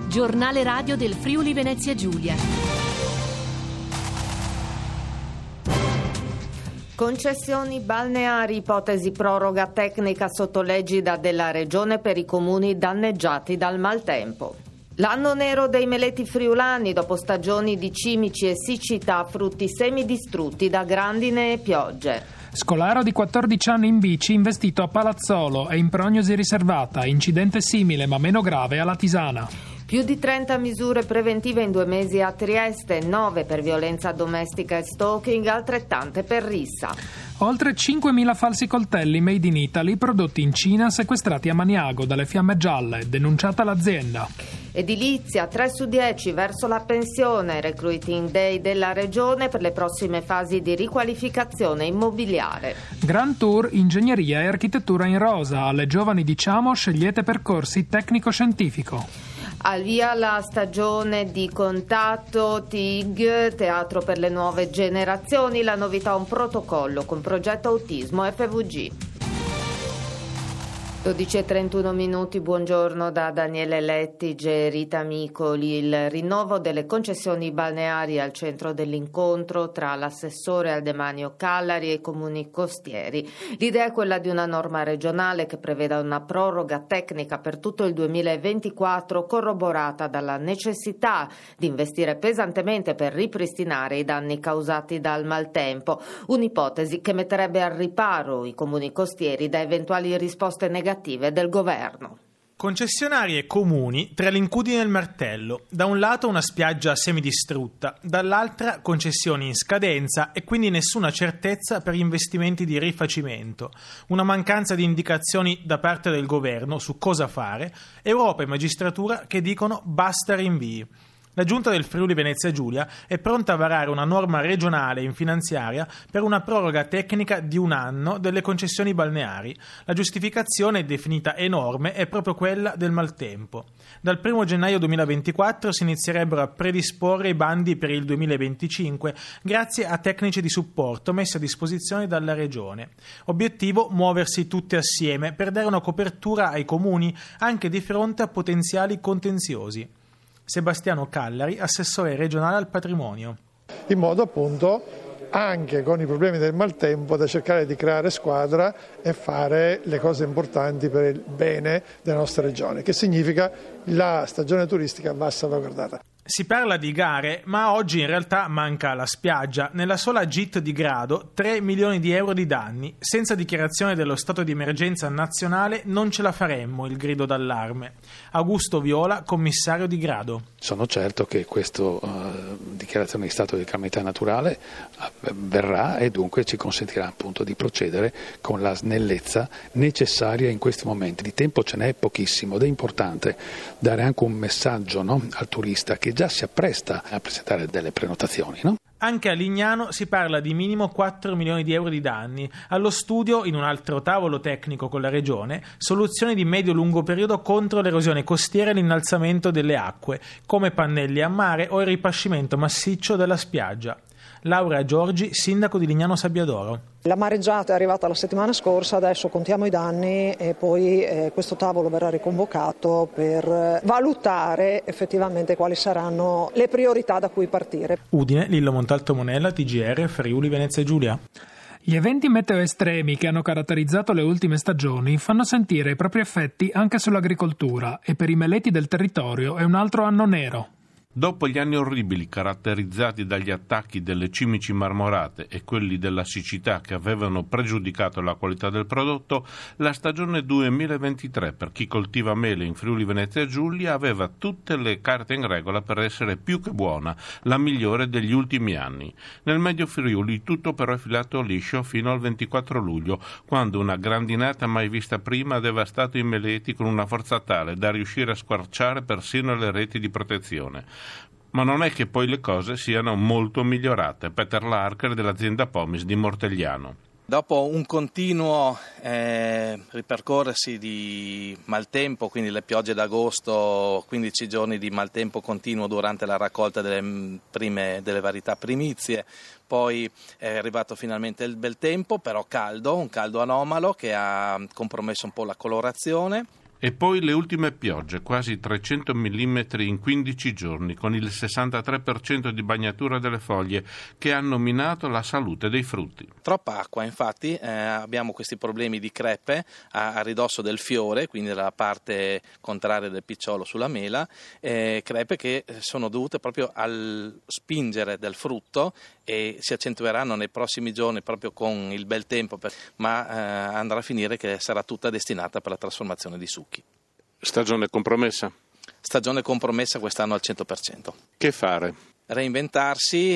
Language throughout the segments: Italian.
Giornale radio del Friuli Venezia Giulia. Concessioni balneari, ipotesi proroga tecnica sotto l'egida della Regione per i comuni danneggiati dal maltempo. L'anno nero dei meleti friulani dopo stagioni di cimici e siccità, frutti semidistrutti da grandine e piogge. Scolaro di 14 anni in bici investito a Palazzolo e in prognosi riservata, incidente simile ma meno grave alla Tisana. Più di 30 misure preventive in 2 mesi a Trieste, 9 per violenza domestica e stalking, altrettante per rissa. Oltre 5.000 falsi coltelli made in Italy prodotti in Cina sequestrati a Maniago dalle Fiamme Gialle, denunciata l'azienda. Edilizia, 3 su 10 verso la pensione, recruiting day della Regione per le prossime fasi di riqualificazione immobiliare. Grand Tour, ingegneria e architettura in rosa, alle giovani diciamo scegliete percorsi tecnico-scientifico. Al via la stagione di Contatto, TIG, Teatro per le nuove generazioni, la novità un protocollo con progetto autismo FVG. 12:31, buongiorno da Daniele Lettige, Rita Micoli. Il rinnovo delle concessioni balneari al centro dell'incontro tra l'assessore al demanio Callari e i comuni costieri. L'idea è quella di una norma regionale che preveda una proroga tecnica per tutto il 2024, corroborata dalla necessità di investire pesantemente per ripristinare i danni causati dal maltempo, un'ipotesi che metterebbe al riparo i comuni costieri da eventuali risposte negative del governo. Concessionari e comuni tra l'incudine e il martello. Da un lato una spiaggia semidistrutta, dall'altra concessioni in scadenza e quindi nessuna certezza per gli investimenti di rifacimento. Una mancanza di indicazioni da parte del governo su cosa fare, Europa e magistratura che dicono basta rinvii. La Giunta del Friuli Venezia Giulia è pronta a varare una norma regionale in finanziaria per una proroga tecnica di 1 anno delle concessioni balneari. La giustificazione, definita enorme, è proprio quella del maltempo. Dal 1 gennaio 2024 si inizierebbero a predisporre i bandi per il 2025 grazie a tecnici di supporto messi a disposizione dalla Regione. Obiettivo: muoversi tutte assieme per dare una copertura ai comuni anche di fronte a potenziali contenziosi. Sebastiano Callari, assessore regionale al patrimonio. In modo appunto anche con i problemi del maltempo da cercare di creare squadra e fare le cose importanti per il bene della nostra regione, che significa la stagione turistica va salvaguardata. Si parla di gare, ma oggi in realtà manca la spiaggia. Nella sola GIT di Grado 3 milioni di euro di danni. Senza dichiarazione dello stato di emergenza nazionale non ce la faremmo, il grido d'allarme. Augusto Viola, commissario di Grado. Sono certo che questa dichiarazione di stato di calamità naturale verrà e dunque ci consentirà appunto di procedere con la snellezza necessaria in questi momenti. Di tempo ce n'è pochissimo ed è importante dare anche un messaggio, no, al turista che già si appresta a presentare delle prenotazioni, no? Anche a Lignano si parla di minimo 4 milioni di euro di danni. Allo studio, in un altro tavolo tecnico con la Regione, soluzioni di medio-lungo periodo contro l'erosione costiera e l'innalzamento delle acque, come pannelli a mare o il ripascimento massiccio della spiaggia. Laura Giorgi, sindaco di Lignano Sabbiadoro. La mareggiata è arrivata la settimana scorsa, adesso contiamo i danni e poi questo tavolo verrà riconvocato per valutare effettivamente quali saranno le priorità da cui partire. Udine, Lillo Montalto Monella, TGR, Friuli Venezia Giulia. Gli eventi meteo estremi che hanno caratterizzato le ultime stagioni fanno sentire i propri effetti anche sull'agricoltura e per i meleti del territorio è un altro anno nero. Dopo gli anni orribili caratterizzati dagli attacchi delle cimici marmorate e quelli della siccità che avevano pregiudicato la qualità del prodotto, la stagione 2023 per chi coltiva mele in Friuli Venezia Giulia aveva tutte le carte in regola per essere più che buona, la migliore degli ultimi anni. Nel Medio Friuli tutto però è filato liscio fino al 24 luglio, quando una grandinata mai vista prima ha devastato i meleti con una forza tale da riuscire a squarciare persino le reti di protezione. Ma non è che poi le cose siano molto migliorate. Peter Larker dell'azienda Pomis di Mortegliano. Dopo un continuo ripercorrersi di maltempo, quindi le piogge d'agosto, 15 giorni di maltempo continuo durante la raccolta delle varietà primizie, poi è arrivato finalmente il bel tempo, però caldo, un caldo anomalo che ha compromesso un po' la colorazione. E poi le ultime piogge, quasi 300 mm in 15 giorni, con il 63% di bagnatura delle foglie, che hanno minato la salute dei frutti. Troppa acqua, infatti, abbiamo questi problemi di crepe a ridosso del fiore, quindi dalla parte contraria del picciolo sulla mela, crepe che sono dovute proprio al spingere del frutto e si accentueranno nei prossimi giorni proprio con il bel tempo, ma andrà a finire che sarà tutta destinata per la trasformazione di succhi. Stagione compromessa? Stagione compromessa quest'anno al 100%. Che fare? Reinventarsi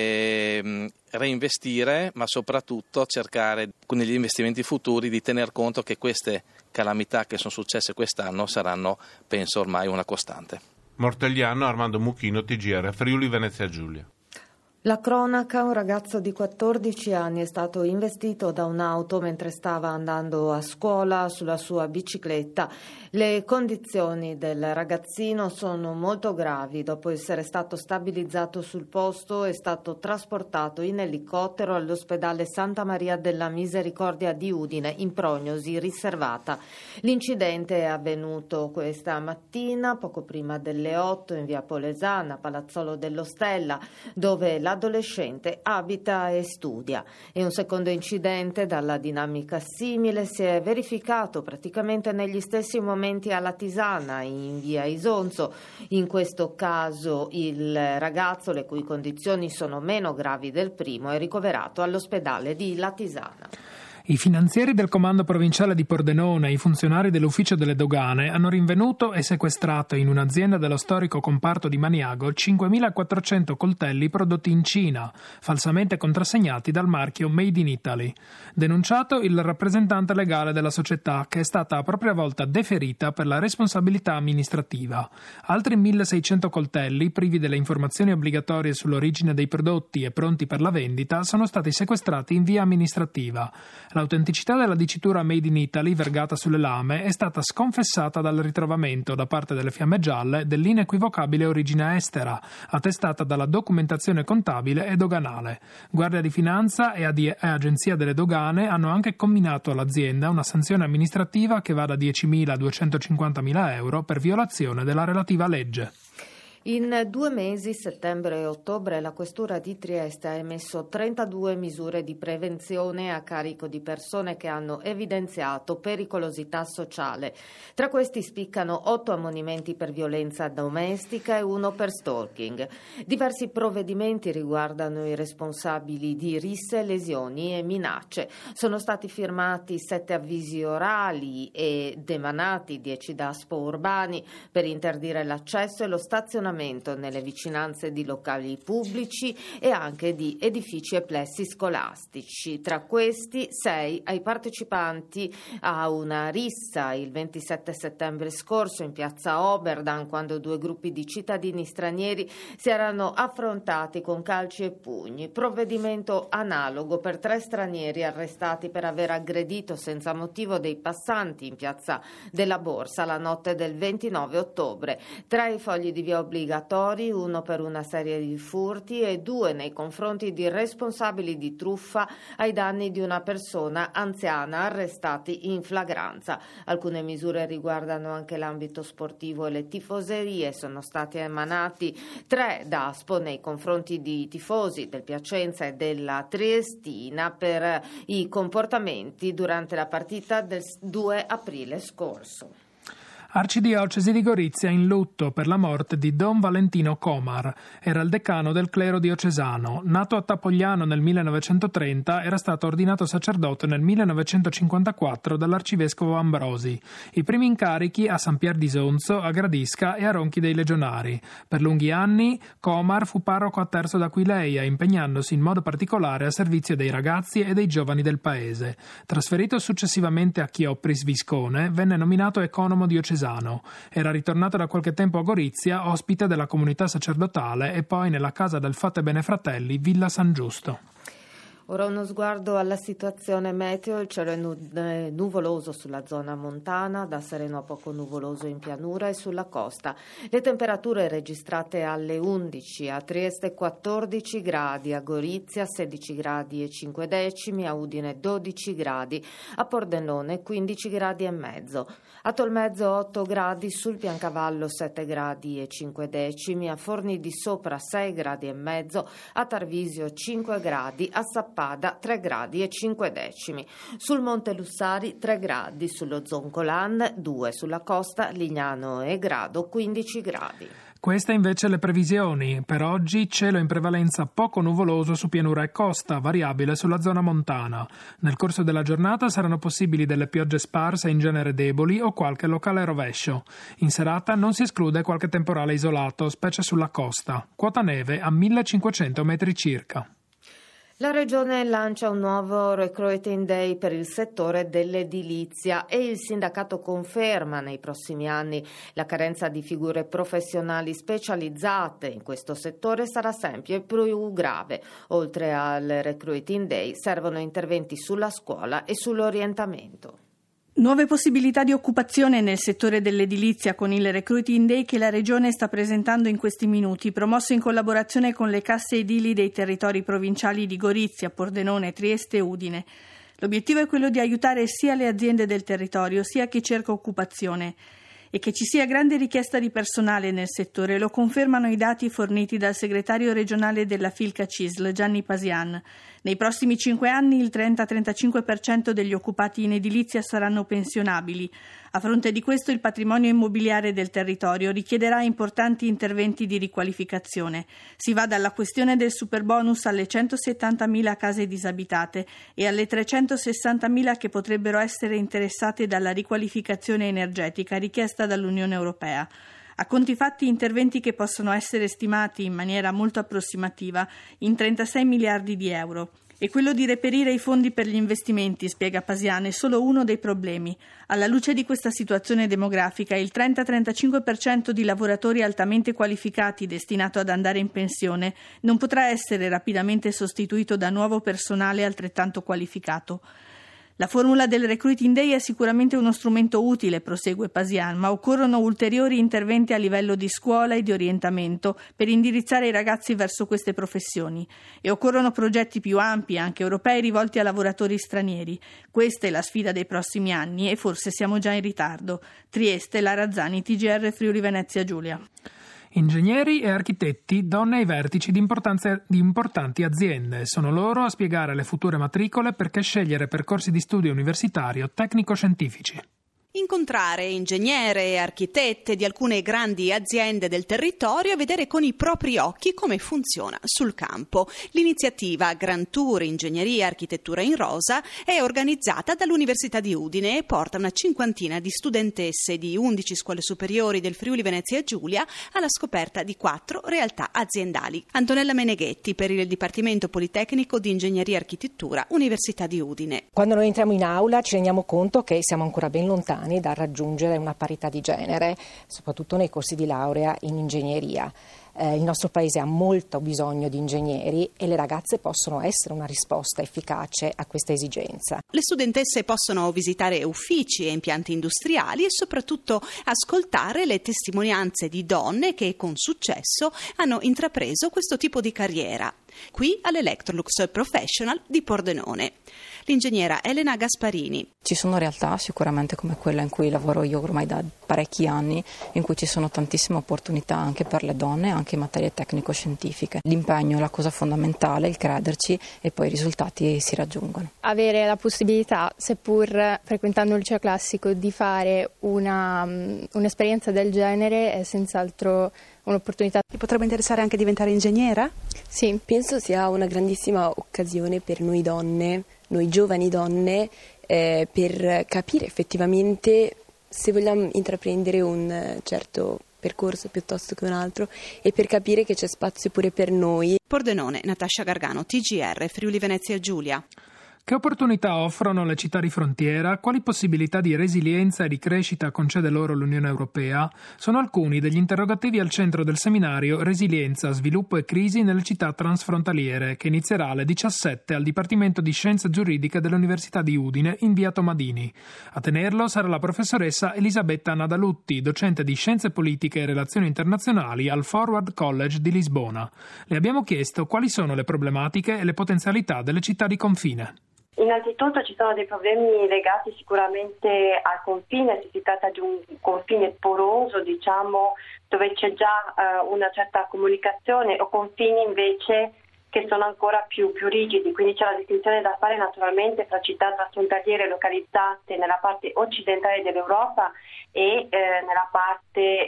e reinvestire, ma soprattutto cercare con gli investimenti futuri di tener conto che queste calamità che sono successe quest'anno saranno, penso, ormai una costante. Mortegliano, Armando Mucchino, TGR, Friuli Venezia Giulia. La cronaca: un ragazzo di 14 anni è stato investito da un'auto mentre stava andando a scuola sulla sua bicicletta. Le condizioni del ragazzino sono molto gravi. Dopo essere stato stabilizzato sul posto, è stato trasportato in elicottero all'ospedale Santa Maria della Misericordia di Udine, in prognosi riservata. L'incidente è avvenuto questa mattina, poco prima delle 8, in via Polesana, Palazzolo dell'Ostella, dove l'adolescente abita e studia. E un secondo incidente dalla dinamica simile si è verificato praticamente negli stessi momenti alla Tisana, in via Isonzo. In questo caso il ragazzo, le cui condizioni sono meno gravi del primo, è ricoverato all'ospedale di La Tisana. I finanzieri del comando provinciale di Pordenone e i funzionari dell'ufficio delle dogane hanno rinvenuto e sequestrato in un'azienda dello storico comparto di Maniago 5.400 coltelli prodotti in Cina, falsamente contrassegnati dal marchio Made in Italy. Denunciato il rappresentante legale della società, che è stata a propria volta deferita per la responsabilità amministrativa. Altri 1.600 coltelli, privi delle informazioni obbligatorie sull'origine dei prodotti e pronti per la vendita, sono stati sequestrati in via amministrativa. L'autenticità della dicitura Made in Italy, vergata sulle lame, è stata sconfessata dal ritrovamento da parte delle Fiamme Gialle dell'inequivocabile origine estera, attestata dalla documentazione contabile e doganale. Guardia di Finanza e Agenzia delle Dogane hanno anche comminato all'azienda una sanzione amministrativa che va da 10.000 a 250.000 euro per violazione della relativa legge. In 2 mesi, settembre e ottobre, la Questura di Trieste ha emesso 32 misure di prevenzione a carico di persone che hanno evidenziato pericolosità sociale. Tra questi spiccano 8 ammonimenti per violenza domestica e 1 per stalking. Diversi provvedimenti riguardano i responsabili di risse, lesioni e minacce. Sono stati firmati 7 avvisi orali ed emanati 10 DASPO urbani per interdire l'accesso e lo stazionamento nelle vicinanze di locali pubblici e anche di edifici e plessi scolastici. Tra questi 6 ai partecipanti a una rissa il 27 settembre scorso in piazza Oberdan, quando 2 gruppi di cittadini stranieri si erano affrontati con calci e pugni. Provvedimento analogo per 3 stranieri arrestati per aver aggredito senza motivo dei passanti in piazza della Borsa la notte del 29 ottobre. Tra i fogli di via obbligatori, 1 per una serie di furti e 2 nei confronti di responsabili di truffa ai danni di una persona anziana arrestati in flagranza. Alcune misure riguardano anche l'ambito sportivo e le tifoserie. Sono stati emanati 3 DASPO nei confronti di tifosi del Piacenza e della Triestina per i comportamenti durante la partita del 2 aprile scorso. Arcidiocesi di Gorizia in lutto per la morte di Don Valentino Comar. Era il decano del clero diocesano. Nato a Tapogliano nel 1930, era stato ordinato sacerdote nel 1954 dall'arcivescovo Ambrosi. I primi incarichi a San Pier di Sonzo, a Gradisca e a Ronchi dei Legionari. Per lunghi anni Comar fu parroco a Terzo d'Aquileia, impegnandosi in modo particolare a servizio dei ragazzi e dei giovani del paese. Trasferito successivamente a Chiopris Viscone, venne nominato economo diocesano. Era ritornato da qualche tempo a Gorizia, ospite della comunità sacerdotale e poi nella casa del Fate Bene Fratelli, Villa San Giusto. Ora uno sguardo alla situazione meteo, il cielo è nuvoloso sulla zona montana, da sereno a poco nuvoloso in pianura e sulla costa. Le temperature registrate alle 11, a Trieste 14 gradi, a Gorizia 16 gradi e 5 decimi, a Udine 12 gradi, a Pordenone 15 gradi e mezzo, a Tolmezzo 8 gradi, sul Piancavallo 7 gradi e 5 decimi, a Forni di Sopra 6 gradi e mezzo, a Tarvisio 5 gradi, a Sappada 3 gradi e 5 decimi, sul Monte Lussari 3 gradi, sullo Zoncolan 2, sulla costa Lignano e Grado 15 gradi. Queste invece le previsioni. Per oggi cielo in prevalenza poco nuvoloso su pianura e costa, variabile sulla zona montana. Nel corso della giornata saranno possibili delle piogge sparse in genere deboli o qualche locale rovescio. In serata non si esclude qualche temporale isolato, specie sulla costa. Quota neve a 1500 metri circa. La Regione lancia un nuovo Recruiting Day per il settore dell'edilizia e il sindacato conferma nei prossimi anni la carenza di figure professionali specializzate in questo settore sarà sempre più grave. Oltre al Recruiting Day servono interventi sulla scuola e sull'orientamento. Nuove possibilità di occupazione nel settore dell'edilizia con il Recruiting Day che la Regione sta presentando in questi minuti, promosso in collaborazione con le casse edili dei territori provinciali di Gorizia, Pordenone, Trieste e Udine. L'obiettivo è quello di aiutare sia le aziende del territorio sia chi cerca occupazione. E che ci sia grande richiesta di personale nel settore lo confermano i dati forniti dal segretario regionale della Filca CISL, Gianni Pasian. Nei prossimi 5 anni il 30-35% degli occupati in edilizia saranno pensionabili. A fronte di questo il patrimonio immobiliare del territorio richiederà importanti interventi di riqualificazione. Si va dalla questione del superbonus alle 170.000 case disabitate e alle 360.000 che potrebbero essere interessate dalla riqualificazione energetica richiesta dall'Unione Europea. A conti fatti interventi che possono essere stimati in maniera molto approssimativa in 36 miliardi di euro. E quello di reperire i fondi per gli investimenti, spiega Pasian, è solo uno dei problemi. Alla luce di questa situazione demografica, il 30-35% di lavoratori altamente qualificati destinato ad andare in pensione non potrà essere rapidamente sostituito da nuovo personale altrettanto qualificato. La formula del Recruiting Day è sicuramente uno strumento utile, prosegue Pasian, ma occorrono ulteriori interventi a livello di scuola e di orientamento per indirizzare i ragazzi verso queste professioni. E occorrono progetti più ampi, anche europei, rivolti a lavoratori stranieri. Questa è la sfida dei prossimi anni e forse siamo già in ritardo. Trieste, Lara Zani, TGR Friuli Venezia Giulia. Ingegneri e architetti, donne ai vertici di importanti aziende. Sono loro a spiegare alle future matricole perché scegliere percorsi di studio universitario tecnico-scientifici. Incontrare ingegnere e architette di alcune grandi aziende del territorio e vedere con i propri occhi come funziona sul campo. L'iniziativa Grand Tour Ingegneria e Architettura in Rosa è organizzata dall'Università di Udine e porta una cinquantina di studentesse di 11 scuole superiori del Friuli Venezia Giulia alla scoperta di 4 realtà aziendali. Antonella Meneghetti per il Dipartimento Politecnico di Ingegneria e Architettura Università di Udine. Quando noi entriamo in aula ci rendiamo conto che siamo ancora ben lontani da raggiungere una parità di genere, soprattutto nei corsi di laurea in ingegneria. Il nostro paese ha molto bisogno di ingegneri e le ragazze possono essere una risposta efficace a questa esigenza. Le studentesse possono visitare uffici e impianti industriali e soprattutto ascoltare le testimonianze di donne che con successo hanno intrapreso questo tipo di carriera. Qui all'Electrolux Professional di Pordenone. L'ingegnera Elena Gasparini. Ci sono realtà sicuramente come quella in cui lavoro io ormai da parecchi anni, in cui ci sono tantissime opportunità anche per le donne, anche in materie tecnico-scientifiche. L'impegno è la cosa fondamentale, il crederci e poi i risultati si raggiungono. Avere la possibilità, seppur frequentando il liceo classico, di fare un'esperienza del genere è senz'altro un'opportunità. Ti potrebbe interessare anche diventare ingegnera? Sì. Penso sia una grandissima occasione per noi donne, noi giovani donne, per capire effettivamente se vogliamo intraprendere un certo percorso piuttosto che un altro e per capire che c'è spazio pure per noi. Pordenone, Natascia Gargano, TGR Friuli Venezia Giulia. Che opportunità offrono le città di frontiera? Quali possibilità di resilienza e di crescita concede loro l'Unione Europea? Sono alcuni degli interrogativi al centro del seminario Resilienza, Sviluppo e Crisi nelle città transfrontaliere, che inizierà alle 17 al Dipartimento di Scienze Giuridiche dell'Università di Udine in via Tomadini. A tenerlo sarà la professoressa Elisabetta Nadalutti, docente di Scienze Politiche e Relazioni Internazionali al Forward College di Lisbona. Le abbiamo chiesto quali sono le problematiche e le potenzialità delle città di confine. Innanzitutto ci sono dei problemi legati sicuramente al confine, se si tratta di un confine poroso, dove c'è già una certa comunicazione, o confini invece che sono ancora più rigidi, quindi c'è la distinzione da fare naturalmente tra città transfrontaliere localizzate nella parte occidentale dell'Europa e nella parte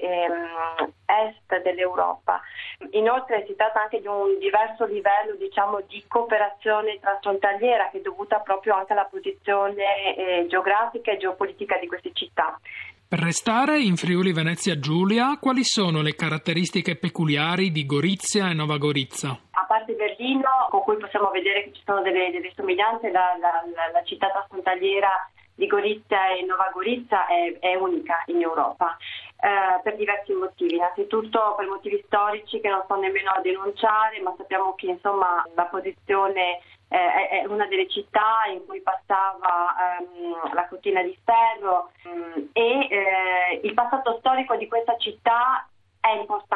est dell'Europa. Inoltre si tratta anche di un diverso livello di cooperazione transfrontaliera, che è dovuta proprio anche alla posizione geografica e geopolitica di queste città. Per restare in Friuli Venezia Giulia, quali sono le caratteristiche peculiari di Gorizia e Nova Gorizia? A parte Berlino, con cui possiamo vedere che ci sono delle somiglianze, la città transfrontaliera di Gorizia e Nova Gorizia è unica in Europa per diversi motivi. Innanzitutto per motivi storici che non sto nemmeno a denunciare, ma sappiamo che la posizione è una delle città in cui passava la cortina di ferro e il passato storico di questa città è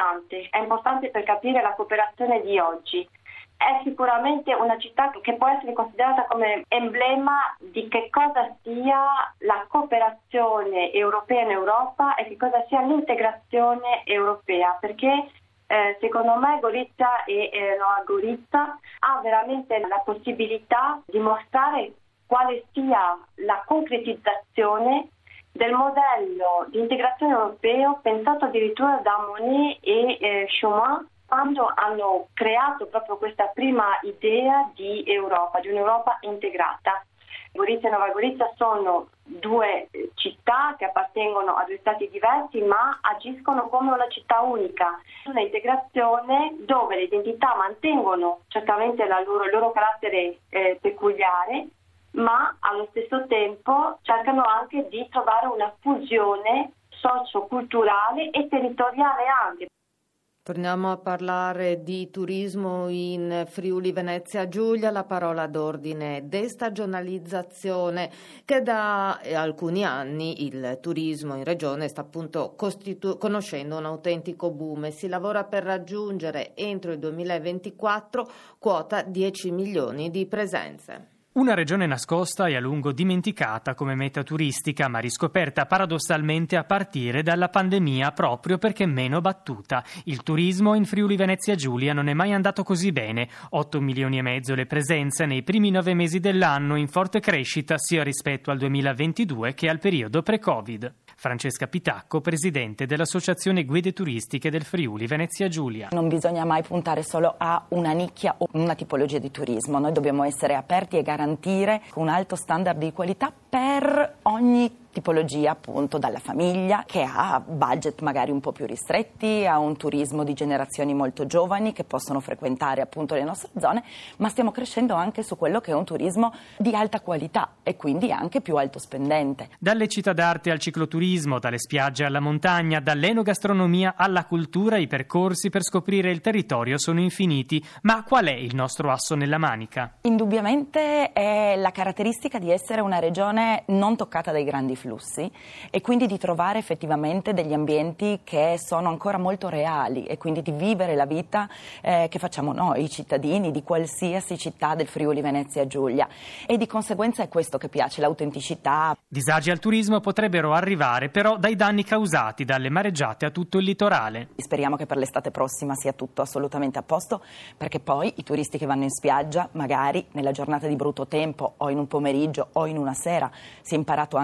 importante per capire la cooperazione di oggi. È sicuramente una città che può essere considerata come emblema di che cosa sia la cooperazione europea in Europa e che cosa sia l'integrazione europea, perché secondo me Gorizia e Nova Gorizia ha veramente la possibilità di mostrare quale sia la concretizzazione del modello di integrazione europeo pensato addirittura da Monnet e Schuman quando hanno creato proprio questa prima idea di Europa, di un'Europa integrata. Gorizia e Nova Gorizia sono due città che appartengono a due stati diversi ma agiscono come una città unica, una integrazione dove le identità mantengono certamente il loro carattere peculiare, ma allo stesso tempo cercano anche di trovare una fusione socio-culturale e territoriale anche. Torniamo a parlare di turismo in Friuli Venezia Giulia, la parola d'ordine destagionalizzazione, che da alcuni anni il turismo in regione sta appunto conoscendo un autentico boom e si lavora per raggiungere entro il 2024 quota 10 milioni di presenze. Una regione nascosta e a lungo dimenticata come meta turistica, ma riscoperta paradossalmente a partire dalla pandemia proprio perché meno battuta. Il turismo in Friuli Venezia Giulia non è mai andato così bene. 8 milioni e mezzo le presenze nei primi 9 mesi dell'anno, in forte crescita sia rispetto al 2022 che al periodo pre-Covid. Francesca Pitacco, presidente dell'Associazione Guide Turistiche del Friuli Venezia Giulia. Non bisogna mai puntare solo a una nicchia o una tipologia di turismo. Noi dobbiamo essere aperti e garantire un alto standard di qualità per ogni tipologia, appunto, dalla famiglia che ha budget magari un po' più ristretti, a un turismo di generazioni molto giovani che possono frequentare appunto le nostre zone, ma stiamo crescendo anche su quello che è un turismo di alta qualità e quindi anche più alto spendente. Dalle città d'arte al cicloturismo, dalle spiagge alla montagna, dall'enogastronomia alla cultura, i percorsi per scoprire il territorio sono infiniti. Ma qual è il nostro asso nella manica? Indubbiamente è la caratteristica di essere una regione non toccata dai grandi flussi e quindi di trovare effettivamente degli ambienti che sono ancora molto reali e quindi di vivere la vita che facciamo noi, i cittadini di qualsiasi città del Friuli Venezia Giulia, e di conseguenza è questo che piace, l'autenticità. Disagi al turismo potrebbero arrivare però dai danni causati dalle mareggiate a tutto il litorale. Speriamo che per l'estate prossima sia tutto assolutamente a posto, perché poi i turisti che vanno in spiaggia magari nella giornata di brutto tempo o in un pomeriggio o in una sera si è imparato anche a conoscere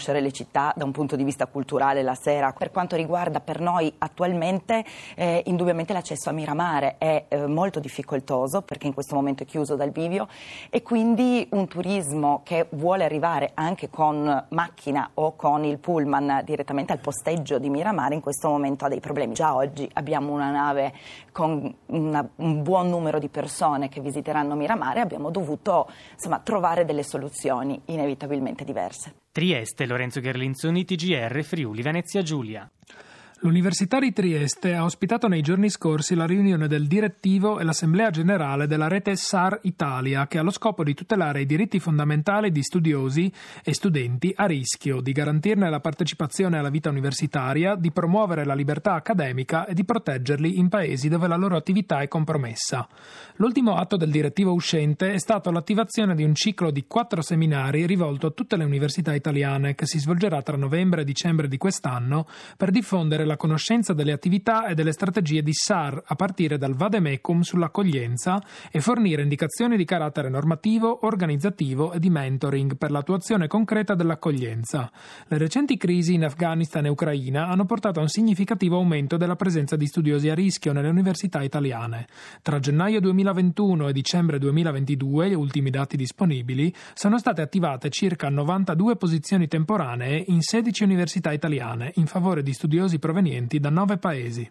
conoscere le città da un punto di vista culturale la sera. Per quanto riguarda per noi attualmente, indubbiamente l'accesso a Miramare è molto difficoltoso perché in questo momento è chiuso dal bivio, e quindi un turismo che vuole arrivare anche con macchina o con il pullman direttamente al posteggio di Miramare in questo momento ha dei problemi. Già oggi abbiamo una nave con un buon numero di persone che visiteranno Miramare, abbiamo dovuto trovare delle soluzioni inevitabilmente diverse. Trieste, Lorenzo Gherlinzoni, TGR, Friuli, Venezia Giulia. L'Università di Trieste ha ospitato nei giorni scorsi la riunione del direttivo e l'assemblea generale della rete SAR Italia, che ha lo scopo di tutelare i diritti fondamentali di studiosi e studenti a rischio, di garantirne la partecipazione alla vita universitaria, di promuovere la libertà accademica e di proteggerli in paesi dove la loro attività è compromessa. L'ultimo atto del direttivo uscente è stato l'attivazione di un ciclo di 4 seminari rivolto a tutte le università italiane, che si svolgerà tra novembre e dicembre di quest'anno per diffondere la conoscenza delle attività e delle strategie di SAR a partire dal vademecum sull'accoglienza e fornire indicazioni di carattere normativo, organizzativo e di mentoring per l'attuazione concreta dell'accoglienza. Le recenti crisi in Afghanistan e Ucraina hanno portato a un significativo aumento della presenza di studiosi a rischio nelle università italiane. Tra gennaio 2021 e dicembre 2022, gli ultimi dati disponibili, sono state attivate circa 92 posizioni temporanee in 16 università italiane in favore di studiosi provenienti da 9 paesi.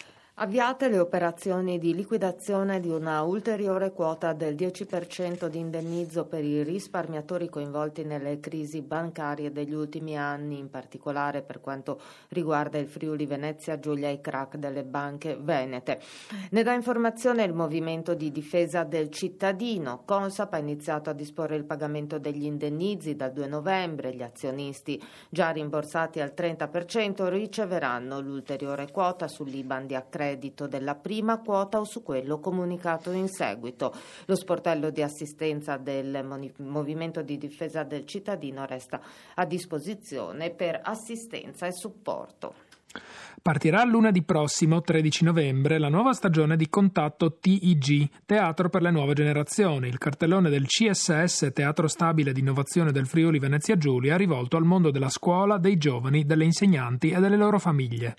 Avviate le operazioni di liquidazione di una ulteriore quota del 10% di indennizzo per i risparmiatori coinvolti nelle crisi bancarie degli ultimi anni, in particolare per quanto riguarda il Friuli Venezia Giulia e i crack delle banche venete. Ne dà informazione il Movimento di Difesa del Cittadino. Consap ha iniziato a disporre il pagamento degli indennizi dal 2 novembre. Gli azionisti già rimborsati al 30% riceveranno l'ulteriore quota sull'IBAN di accredito della prima quota o su quello comunicato in seguito. Lo sportello di assistenza del Movimento di Difesa del Cittadino resta a disposizione per assistenza e supporto. Partirà lunedì prossimo, 13 novembre, la nuova stagione di Contatto TIG, Teatro per le Nuove Generazioni, il cartellone del CSS, Teatro Stabile di Innovazione del Friuli Venezia Giulia, rivolto al mondo della scuola, dei giovani, delle insegnanti e delle loro famiglie.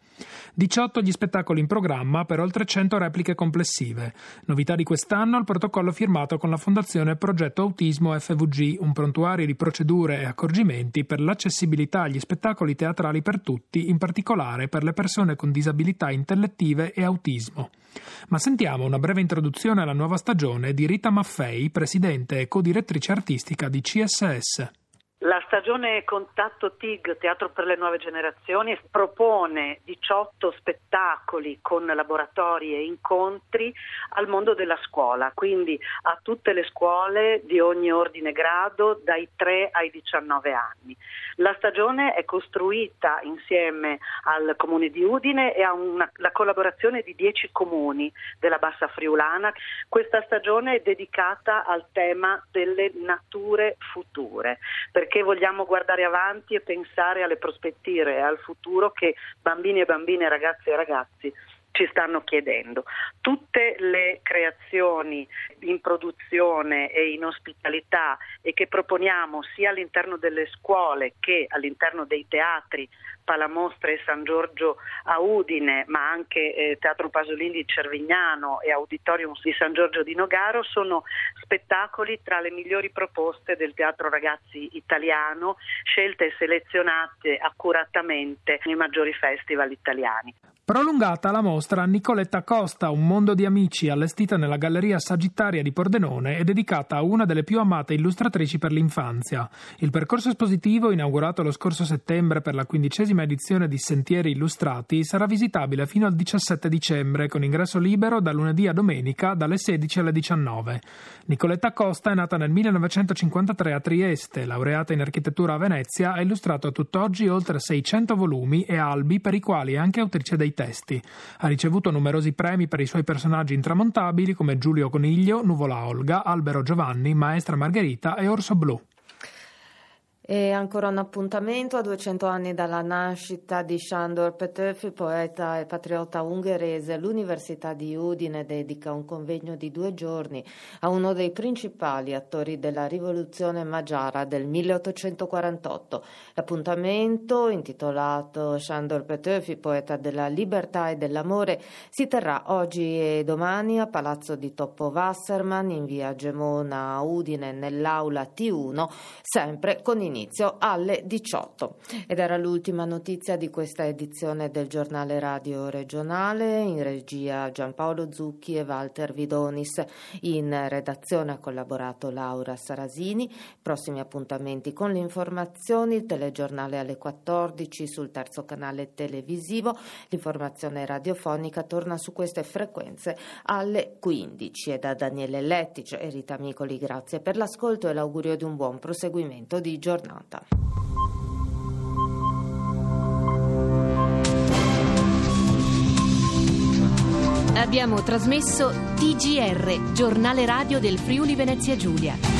18 gli spettacoli in programma per oltre 100 repliche complessive. Novità di quest'anno il protocollo firmato con la Fondazione Progetto Autismo FVG, un prontuario di procedure e accorgimenti per l'accessibilità agli spettacoli teatrali per tutti, in particolare per le persone con disabilità intellettive e autismo. Ma sentiamo una breve introduzione alla nuova stagione di Rita Maffei, presidente e co-direttrice artistica di CSS. La stagione Contatto TIG, Teatro per le Nuove Generazioni, propone 18 spettacoli con laboratori e incontri al mondo della scuola, quindi a tutte le scuole di ogni ordine e grado, dai 3 ai 19 anni. La stagione è costruita insieme al Comune di Udine e a la collaborazione di 10 comuni della Bassa Friulana. Questa stagione è dedicata al tema delle nature future, perché vogliamo guardare avanti e pensare alle prospettive e al futuro che bambini e bambine, ragazzi e ragazzi ci stanno chiedendo. Tutte le creazioni in produzione e in ospitalità e che proponiamo sia all'interno delle scuole che all'interno dei teatri, Palamostre e San Giorgio a Udine, ma anche Teatro Pasolini di Cervignano e Auditorium di San Giorgio di Nogaro, sono spettacoli tra le migliori proposte del teatro ragazzi italiano, scelte e selezionate accuratamente nei maggiori festival italiani. Prolungata la mostra Nicoletta Costa, un mondo di amici, allestita nella Galleria Sagittaria di Pordenone e dedicata a una delle più amate illustratrici per l'infanzia. Il percorso espositivo, inaugurato lo scorso settembre per la 15ª edizione di Sentieri Illustrati, sarà visitabile fino al 17 dicembre, con ingresso libero da lunedì a domenica dalle 16 alle 19. Nicoletta Costa è nata nel 1953 a Trieste, laureata in architettura a Venezia, ha illustrato a tutt'oggi oltre 600 volumi e albi per i quali è anche autrice dei testi. Ha ricevuto numerosi premi per i suoi personaggi intramontabili come Giulio Coniglio, Nuvola Olga, Albero Giovanni, Maestra Margherita e Orso Blu. E ancora un appuntamento a 200 anni dalla nascita di Sándor Petőfi, poeta e patriota ungherese. L'Università di Udine dedica un convegno di 2 giorni a uno dei principali attori della rivoluzione magiara del 1848. L'appuntamento, intitolato Sándor Petőfi, poeta della libertà e dell'amore, si terrà oggi e domani a Palazzo di Toppo Wasserman in via Gemona a Udine, nell'aula T1, sempre con inizio alle 18. Ed era l'ultima notizia di questa edizione del giornale radio regionale. In regia Giampaolo Zucchi e Walter Vidonis. In redazione ha collaborato Laura Sarasini. Prossimi appuntamenti con le informazioni: il telegiornale alle 14 sul terzo canale televisivo. L'informazione radiofonica torna su queste frequenze alle 15. E da Daniele Lettice e Rita Micoli grazie per l'ascolto e l'augurio di un buon proseguimento di giornata. Abbiamo trasmesso TGR, giornale radio del Friuli Venezia Giulia.